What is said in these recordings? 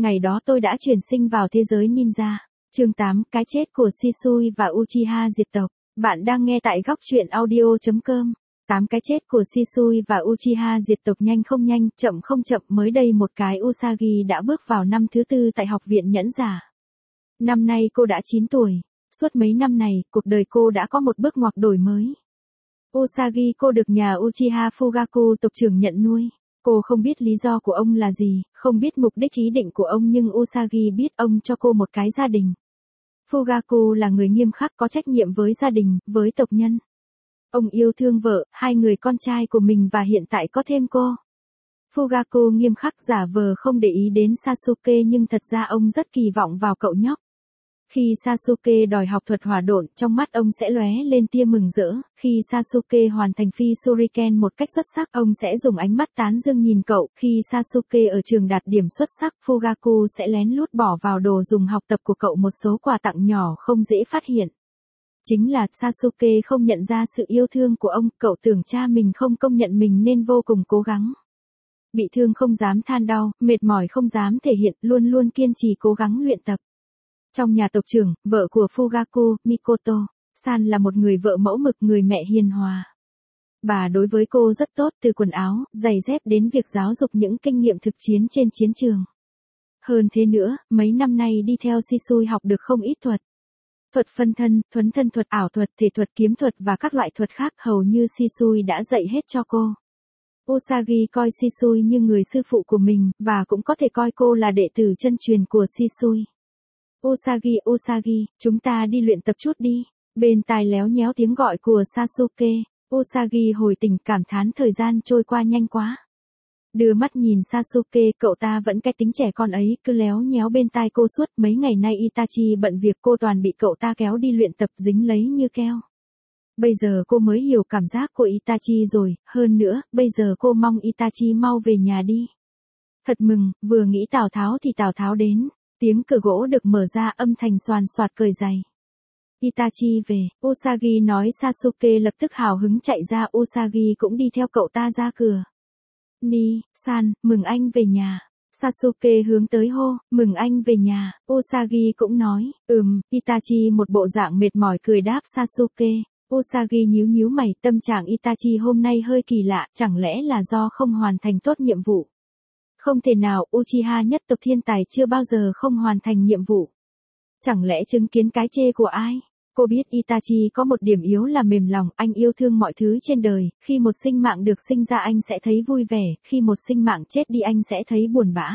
Ngày đó tôi đã chuyển sinh vào thế giới ninja. Chương 8, cái chết của Shisui và Uchiha diệt tộc. Bạn đang nghe tại góc truyện audio.com. 8 cái chết của Shisui và Uchiha diệt tộc. Nhanh không nhanh, chậm không chậm. Mới đây một cái Usagi đã bước vào năm thứ 4 tại học viện nhẫn giả. Năm nay cô đã 9 tuổi. Suốt mấy năm này, cuộc đời cô đã có một bước ngoặt đổi mới. Usagi cô được nhà Uchiha Fugaku tộc trưởng nhận nuôi. Cô không biết lý do của ông là gì, không biết mục đích ý định của ông, nhưng Usagi biết ông cho cô một cái gia đình. Fugaku là người nghiêm khắc, có trách nhiệm với gia đình, với tộc nhân. Ông yêu thương vợ, hai người con trai của mình và hiện tại có thêm cô. Fugaku nghiêm khắc giả vờ không để ý đến Sasuke, nhưng thật ra ông rất kỳ vọng vào cậu nhóc. Khi Sasuke đòi học thuật hỏa độn, trong mắt ông sẽ lóe lên tia mừng rỡ. Khi Sasuke hoàn thành phi shuriken một cách xuất sắc, ông sẽ dùng ánh mắt tán dương nhìn cậu. Khi Sasuke ở trường đạt điểm xuất sắc, Fugaku sẽ lén lút bỏ vào đồ dùng học tập của cậu một số quà tặng nhỏ không dễ phát hiện. Chính là Sasuke không nhận ra sự yêu thương của ông, cậu tưởng cha mình không công nhận mình nên vô cùng cố gắng. Bị thương không dám than đau, mệt mỏi không dám thể hiện, luôn luôn kiên trì cố gắng luyện tập. Trong nhà tộc trưởng, vợ của Fugaku, Mikoto, San là một người vợ mẫu mực, người mẹ hiền hòa. Bà đối với cô rất tốt, từ quần áo, giày dép đến việc giáo dục những kinh nghiệm thực chiến trên chiến trường. Hơn thế nữa, mấy năm nay đi theo Shisui học được không ít thuật. Thuật phân thân, thuấn thân thuật, ảo thuật, thể thuật, kiếm thuật và các loại thuật khác, hầu như Shisui đã dạy hết cho cô. Usagi coi Shisui như người sư phụ của mình, và cũng có thể coi cô là đệ tử chân truyền của Shisui. Usagi, chúng ta đi luyện tập chút đi. Bên tai léo nhéo tiếng gọi của Sasuke. Usagi hồi tỉnh, cảm thán thời gian trôi qua nhanh quá. Đưa mắt nhìn Sasuke, cậu ta vẫn cái tính trẻ con ấy, cứ léo nhéo bên tai cô suốt. Mấy ngày nay Itachi bận việc, cô toàn bị cậu ta kéo đi luyện tập, dính lấy như keo. Bây giờ cô mới hiểu cảm giác của Itachi rồi, hơn nữa, bây giờ cô mong Itachi mau về nhà đi. Thật mừng, vừa nghĩ Tào Tháo thì Tào Tháo đến. Tiếng cửa gỗ được mở ra, âm thanh xoàn xoạt cởi giày. Itachi về, Usagi nói. Sasuke lập tức hào hứng chạy ra, Usagi cũng đi theo cậu ta ra cửa. San, mừng anh về nhà. Sasuke hướng tới hô, mừng anh về nhà. Usagi cũng nói, Itachi một bộ dạng mệt mỏi cười đáp Sasuke. Usagi nhíu nhíu mày, tâm trạng Itachi hôm nay hơi kỳ lạ, chẳng lẽ là do không hoàn thành tốt nhiệm vụ? Không thể nào, Uchiha nhất tộc thiên tài chưa bao giờ không hoàn thành nhiệm vụ. Chẳng lẽ chứng kiến cái chê của ai? Cô biết Itachi có một điểm yếu là mềm lòng, anh yêu thương mọi thứ trên đời, khi một sinh mạng được sinh ra anh sẽ thấy vui vẻ, khi một sinh mạng chết đi anh sẽ thấy buồn bã.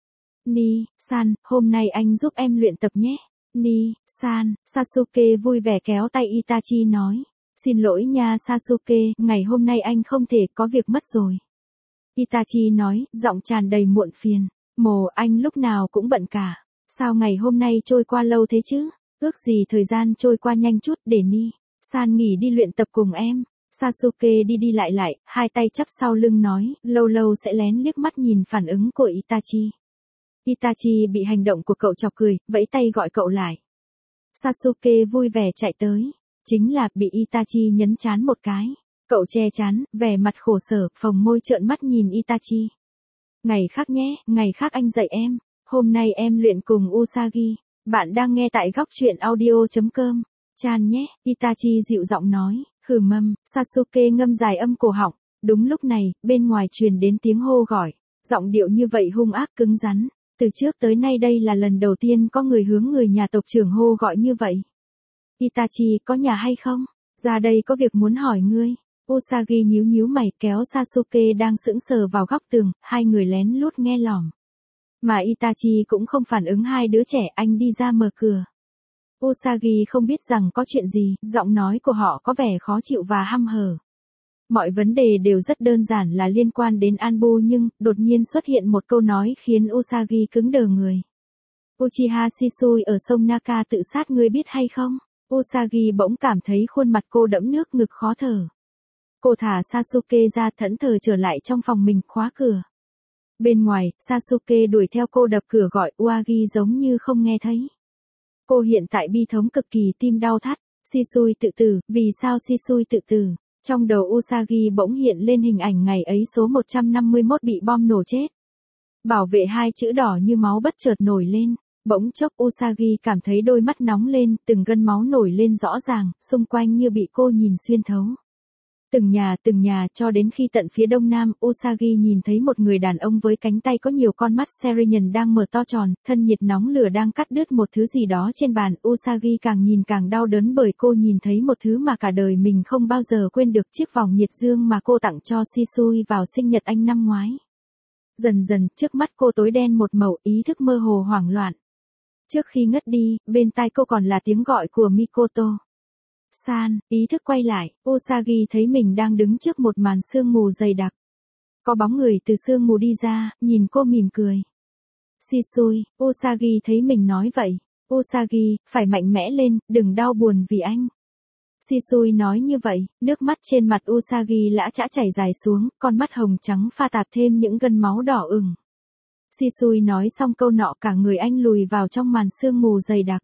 San, hôm nay anh giúp em luyện tập nhé. San, Sasuke vui vẻ kéo tay Itachi nói. Xin lỗi nha Sasuke, ngày hôm nay anh không thể, có việc mất rồi. Itachi nói, giọng tràn đầy muộn phiền. Anh lúc nào cũng bận cả. Sao ngày hôm nay trôi qua lâu thế chứ? Ước gì thời gian trôi qua nhanh chút để San nghỉ đi luyện tập cùng em. Sasuke đi lại, hai tay chắp sau lưng nói, lâu lâu sẽ lén liếc mắt nhìn phản ứng của Itachi. Itachi bị hành động của cậu chọc cười, vẫy tay gọi cậu lại. Sasuke vui vẻ chạy tới. Chính là bị Itachi nhấn trán một cái. Cậu che trán, vẻ mặt khổ sở, phồng môi trợn mắt nhìn Itachi. Ngày khác nhé, ngày khác anh dạy em. Hôm nay em luyện cùng Usagi. Bạn đang nghe tại góc truyện audio.com. Chan nhé, Itachi dịu giọng nói. Sasuke ngâm dài âm cổ họng. Đúng lúc này, bên ngoài truyền đến tiếng hô gọi. Giọng điệu như vậy hung ác cứng rắn. Từ trước tới nay đây là lần đầu tiên có người hướng người nhà tộc trưởng hô gọi như vậy. Itachi, có nhà hay không? Ra đây có việc muốn hỏi ngươi. Usagi nhíu nhíu mày, kéo Sasuke đang sững sờ vào góc tường, hai người lén lút nghe lỏm. Mà Itachi cũng không phản ứng hai đứa trẻ, anh đi ra mở cửa. Usagi không biết rằng có chuyện gì, giọng nói của họ có vẻ khó chịu và hăm hở. Mọi vấn đề đều rất đơn giản là liên quan đến Anbu, nhưng đột nhiên xuất hiện một câu nói khiến Usagi cứng đờ người. Uchiha Shisui ở sông Naka tự sát, ngươi biết hay không? Usagi bỗng cảm thấy khuôn mặt cô đẫm nước, ngực khó thở. Cô thả Sasuke ra, thẫn thờ trở lại trong phòng mình, khóa cửa. Bên ngoài, Sasuke đuổi theo cô, đập cửa gọi Uagi giống như không nghe thấy. Cô hiện tại bi thống cực kỳ, tim đau thắt. Shisui tự tử, vì sao Shisui tự tử? Trong đầu Usagi bỗng hiện lên hình ảnh ngày ấy số 151 bị bom nổ chết. Bảo vệ hai chữ đỏ như máu bất chợt nổi lên. Bỗng chốc Usagi cảm thấy đôi mắt nóng lên, từng gân máu nổi lên rõ ràng, xung quanh như bị cô nhìn xuyên thấu. Từng nhà cho đến khi tận phía đông nam, Usagi nhìn thấy một người đàn ông với cánh tay có nhiều con mắt Serian đang mở to tròn, thân nhiệt nóng lửa đang cắt đứt một thứ gì đó trên bàn. Usagi càng nhìn càng đau đớn bởi cô nhìn thấy một thứ mà cả đời mình không bao giờ quên được, chiếc vòng nhiệt dương mà cô tặng cho Shisui vào sinh nhật anh năm ngoái. Dần dần, trước mắt cô tối đen một màu, ý thức mơ hồ hoảng loạn. Trước khi ngất đi, bên tai cô còn là tiếng gọi của Mikoto. San, ý thức quay lại, Usagi thấy mình đang đứng trước một màn sương mù dày đặc. Có bóng người từ sương mù đi ra, nhìn cô mỉm cười. Shisui, Usagi thấy mình nói vậy. Usagi, phải mạnh mẽ lên, đừng đau buồn vì anh. Shisui nói như vậy, nước mắt trên mặt Usagi lã chã chảy dài xuống, con mắt hồng trắng pha tạp thêm những gân máu đỏ ửng. Shisui nói xong câu nọ cả người anh lùi vào trong màn sương mù dày đặc.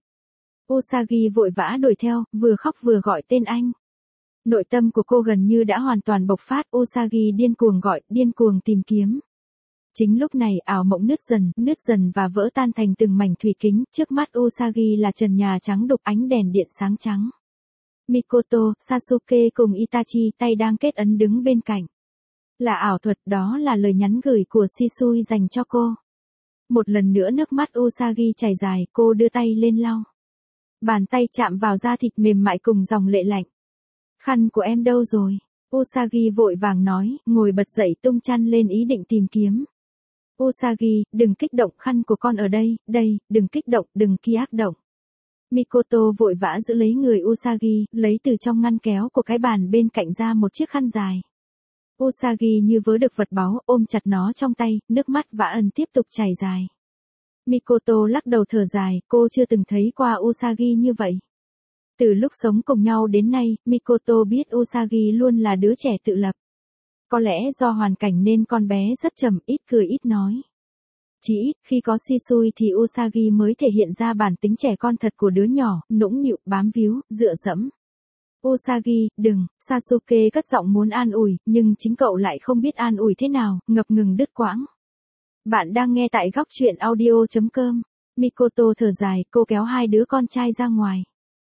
Usagi vội vã đuổi theo, vừa khóc vừa gọi tên anh. Nội tâm của cô gần như đã hoàn toàn bộc phát, Usagi điên cuồng gọi, điên cuồng tìm kiếm. Chính lúc này ảo mộng nứt dần và vỡ tan thành từng mảnh thủy kính, trước mắt Usagi là trần nhà trắng đục, ánh đèn điện sáng trắng. Mikoto, Sasuke cùng Itachi tay đang kết ấn đứng bên cạnh. Là ảo thuật, đó là lời nhắn gửi của Shisui dành cho cô. Một lần nữa nước mắt Usagi chảy dài, cô đưa tay lên lau. Bàn tay chạm vào da thịt mềm mại cùng dòng lệ lạnh. Khăn của em đâu rồi? Usagi vội vàng nói, ngồi bật dậy tung chăn lên ý định tìm kiếm. Usagi, đừng kích động, khăn của con ở đây, đừng kích động, đừng ki ác động. Mikoto vội vã giữ lấy người Usagi, lấy từ trong ngăn kéo của cái bàn bên cạnh ra một chiếc khăn dài. Usagi như vớ được vật báu, ôm chặt nó trong tay, nước mắt vã ẩn tiếp tục chảy dài. Mikoto lắc đầu thở dài, cô chưa từng thấy qua Usagi như vậy. Từ lúc sống cùng nhau đến nay, Mikoto biết Usagi luôn là đứa trẻ tự lập. Có lẽ do hoàn cảnh nên con bé rất trầm, ít cười ít nói. Chỉ ít, khi có Shisui thì Usagi mới thể hiện ra bản tính trẻ con thật của đứa nhỏ, nũng nịu, bám víu, dựa dẫm. Usagi, đừng, Sasuke cất giọng muốn an ủi, nhưng chính cậu lại không biết an ủi thế nào, ngập ngừng đứt quãng. Bạn đang nghe tại góc truyện audio.com. Mikoto thở dài, cô kéo hai đứa con trai ra ngoài.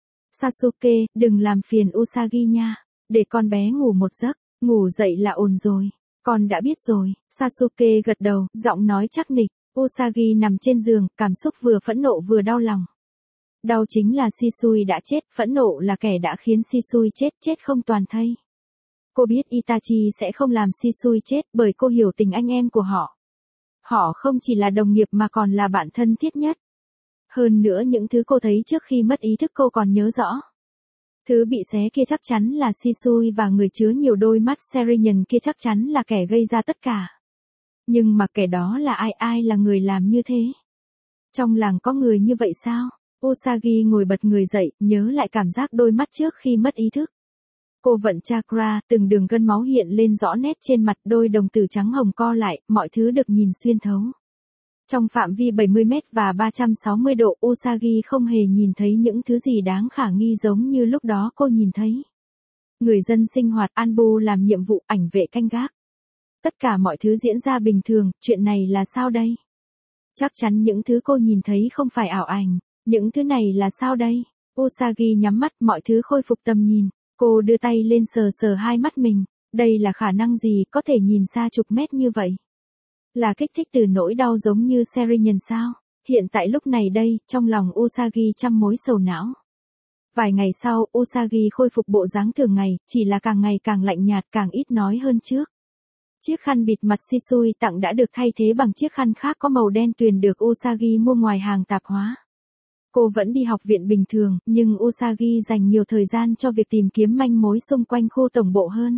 Sasuke, đừng làm phiền Usagi nha, để con bé ngủ một giấc, ngủ dậy là ổn rồi. Con đã biết rồi, Sasuke gật đầu, giọng nói chắc nịch. Usagi nằm trên giường, cảm xúc vừa phẫn nộ vừa đau lòng. Đau chính là Shisui đã chết, phẫn nộ là kẻ đã khiến Shisui chết không toàn thây. Cô biết Itachi sẽ không làm Shisui chết bởi cô hiểu tình anh em của họ. Họ không chỉ là đồng nghiệp mà còn là bạn thân thiết nhất. Hơn nữa những thứ cô thấy trước khi mất ý thức cô còn nhớ rõ. Thứ bị xé kia chắc chắn là Shisui và người chứa nhiều đôi mắt Serian kia chắc chắn là kẻ gây ra tất cả. Nhưng mà kẻ đó là ai là người làm như thế? Trong làng có người như vậy sao? Usagi ngồi bật người dậy, nhớ lại cảm giác đôi mắt trước khi mất ý thức. Cô vận chakra, từng đường gân máu hiện lên rõ nét trên mặt, đôi đồng tử trắng hồng co lại, mọi thứ được nhìn xuyên thấu. Trong phạm vi 70 mét và 360 độ, Usagi không hề nhìn thấy những thứ gì đáng khả nghi giống như lúc đó cô nhìn thấy. Người dân sinh hoạt, Anbu làm nhiệm vụ, ảnh vệ canh gác. Tất cả mọi thứ diễn ra bình thường, chuyện này là sao đây? Chắc chắn những thứ cô nhìn thấy không phải ảo ảnh, những thứ này là sao đây? Usagi nhắm mắt, mọi thứ khôi phục tầm nhìn. Cô đưa tay lên sờ hai mắt mình, đây là khả năng gì có thể nhìn xa chục mét như vậy? Là kích thích từ nỗi đau giống như Serian sao? Hiện tại lúc này đây, trong lòng Usagi trăm mối sầu não. Vài ngày sau, Usagi khôi phục bộ dáng thường ngày, chỉ là càng ngày càng lạnh nhạt, càng ít nói hơn trước. Chiếc khăn bịt mặt Shisui tặng đã được thay thế bằng chiếc khăn khác có màu đen tuyền được Usagi mua ngoài hàng tạp hóa. Cô vẫn đi học viện bình thường, nhưng Usagi dành nhiều thời gian cho việc tìm kiếm manh mối xung quanh khu tổng bộ hơn.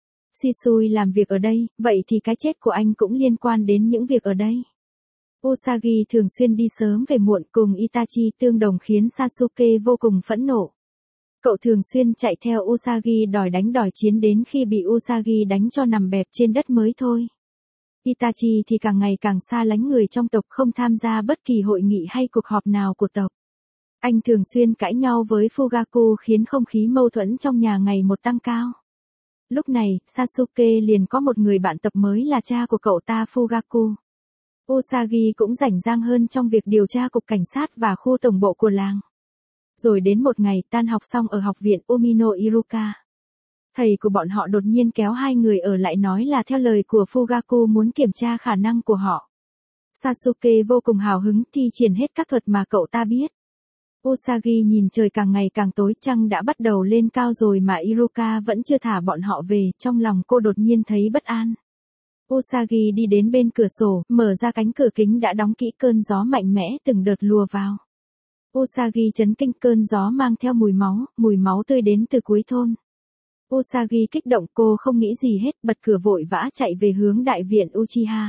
Shisui làm việc ở đây, vậy thì cái chết của anh cũng liên quan đến những việc ở đây. Usagi thường xuyên đi sớm về muộn cùng Itachi tương đồng khiến Sasuke vô cùng phẫn nộ. Cậu thường xuyên chạy theo Usagi đòi đánh đòi chiến đến khi bị Usagi đánh cho nằm bẹp trên đất mới thôi. Itachi thì càng ngày càng xa lánh người trong tộc, không tham gia bất kỳ hội nghị hay cuộc họp nào của tộc. Anh thường xuyên cãi nhau với Fugaku khiến không khí mâu thuẫn trong nhà ngày một tăng cao. Lúc này, Sasuke liền có một người bạn tập mới là cha của cậu ta Fugaku. Usagi cũng rảnh rang hơn trong việc điều tra cục cảnh sát và khu tổng bộ của làng. Rồi đến một ngày tan học xong ở học viện Umino Iruka. Thầy của bọn họ đột nhiên kéo hai người ở lại nói là theo lời của Fugaku muốn kiểm tra khả năng của họ. Sasuke vô cùng hào hứng thi triển hết các thuật mà cậu ta biết. Usagi nhìn trời càng ngày càng tối, trăng đã bắt đầu lên cao rồi mà Iruka vẫn chưa thả bọn họ về, trong lòng cô đột nhiên thấy bất an. Usagi đi đến bên cửa sổ, mở ra cánh cửa kính đã đóng kỹ, cơn gió mạnh mẽ từng đợt lùa vào. Usagi chấn kinh, cơn gió mang theo mùi máu tươi đến từ cuối thôn. Usagi kích động, cô không nghĩ gì hết, bật cửa vội vã chạy về hướng đại viện Uchiha.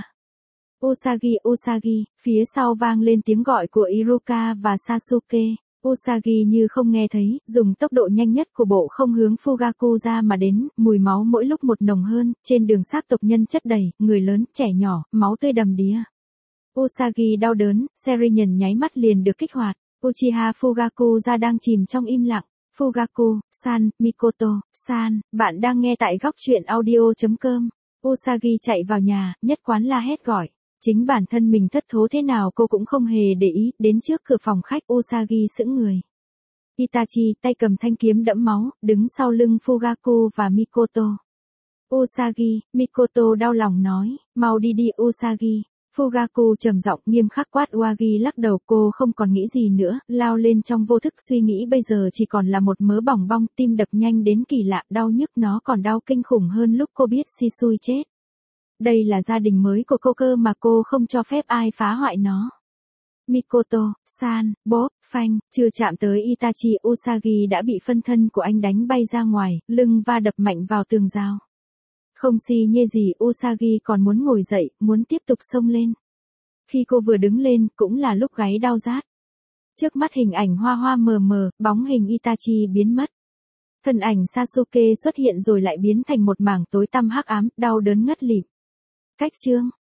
Usagi, phía sau vang lên tiếng gọi của Iruka và Sasuke. Usagi như không nghe thấy, dùng tốc độ nhanh nhất của bộ không hướng Fugaku ra mà đến, mùi máu mỗi lúc một nồng hơn, trên đường xác tộc nhân chất đầy, người lớn, trẻ nhỏ, máu tươi đầm đìa. Usagi đau đớn, Serinyuan nháy mắt liền được kích hoạt. Uchiha Fugaku ra đang chìm trong im lặng. Fugaku-san, Mikoto-san, bạn đang nghe tại góc truyện audio.com. Usagi chạy vào nhà, nhất quán la hét gọi. Chính bản thân mình thất thố thế nào cô cũng không hề để ý, đến trước cửa phòng khách Usagi sững người. Itachi, tay cầm thanh kiếm đẫm máu, đứng sau lưng Fugaku và Mikoto. Usagi, Mikoto đau lòng nói, mau đi đi Usagi. Fugaku trầm giọng nghiêm khắc quát. Usagi lắc đầu, cô không còn nghĩ gì nữa, lao lên trong vô thức, suy nghĩ bây giờ chỉ còn là một mớ bỏng bong, tim đập nhanh đến kỳ lạ, đau nhức, nó còn đau kinh khủng hơn lúc cô biết Shisui chết. Đây là gia đình mới của cô cơ mà cô không cho phép ai phá hoại nó. Mikoto-san, bốp, phanh, chưa chạm tới Itachi, Usagi đã bị phân thân của anh đánh bay ra ngoài, lưng va đập mạnh vào tường rào. Không si nhê gì, Usagi còn muốn ngồi dậy, muốn tiếp tục xông lên. Khi cô vừa đứng lên, cũng là lúc gáy đau rát. Trước mắt hình ảnh hoa hoa mờ mờ, bóng hình Itachi biến mất. Thân ảnh Sasuke xuất hiện rồi lại biến thành một mảng tối tăm hắc ám, đau đớn ngất lịm. Cách chương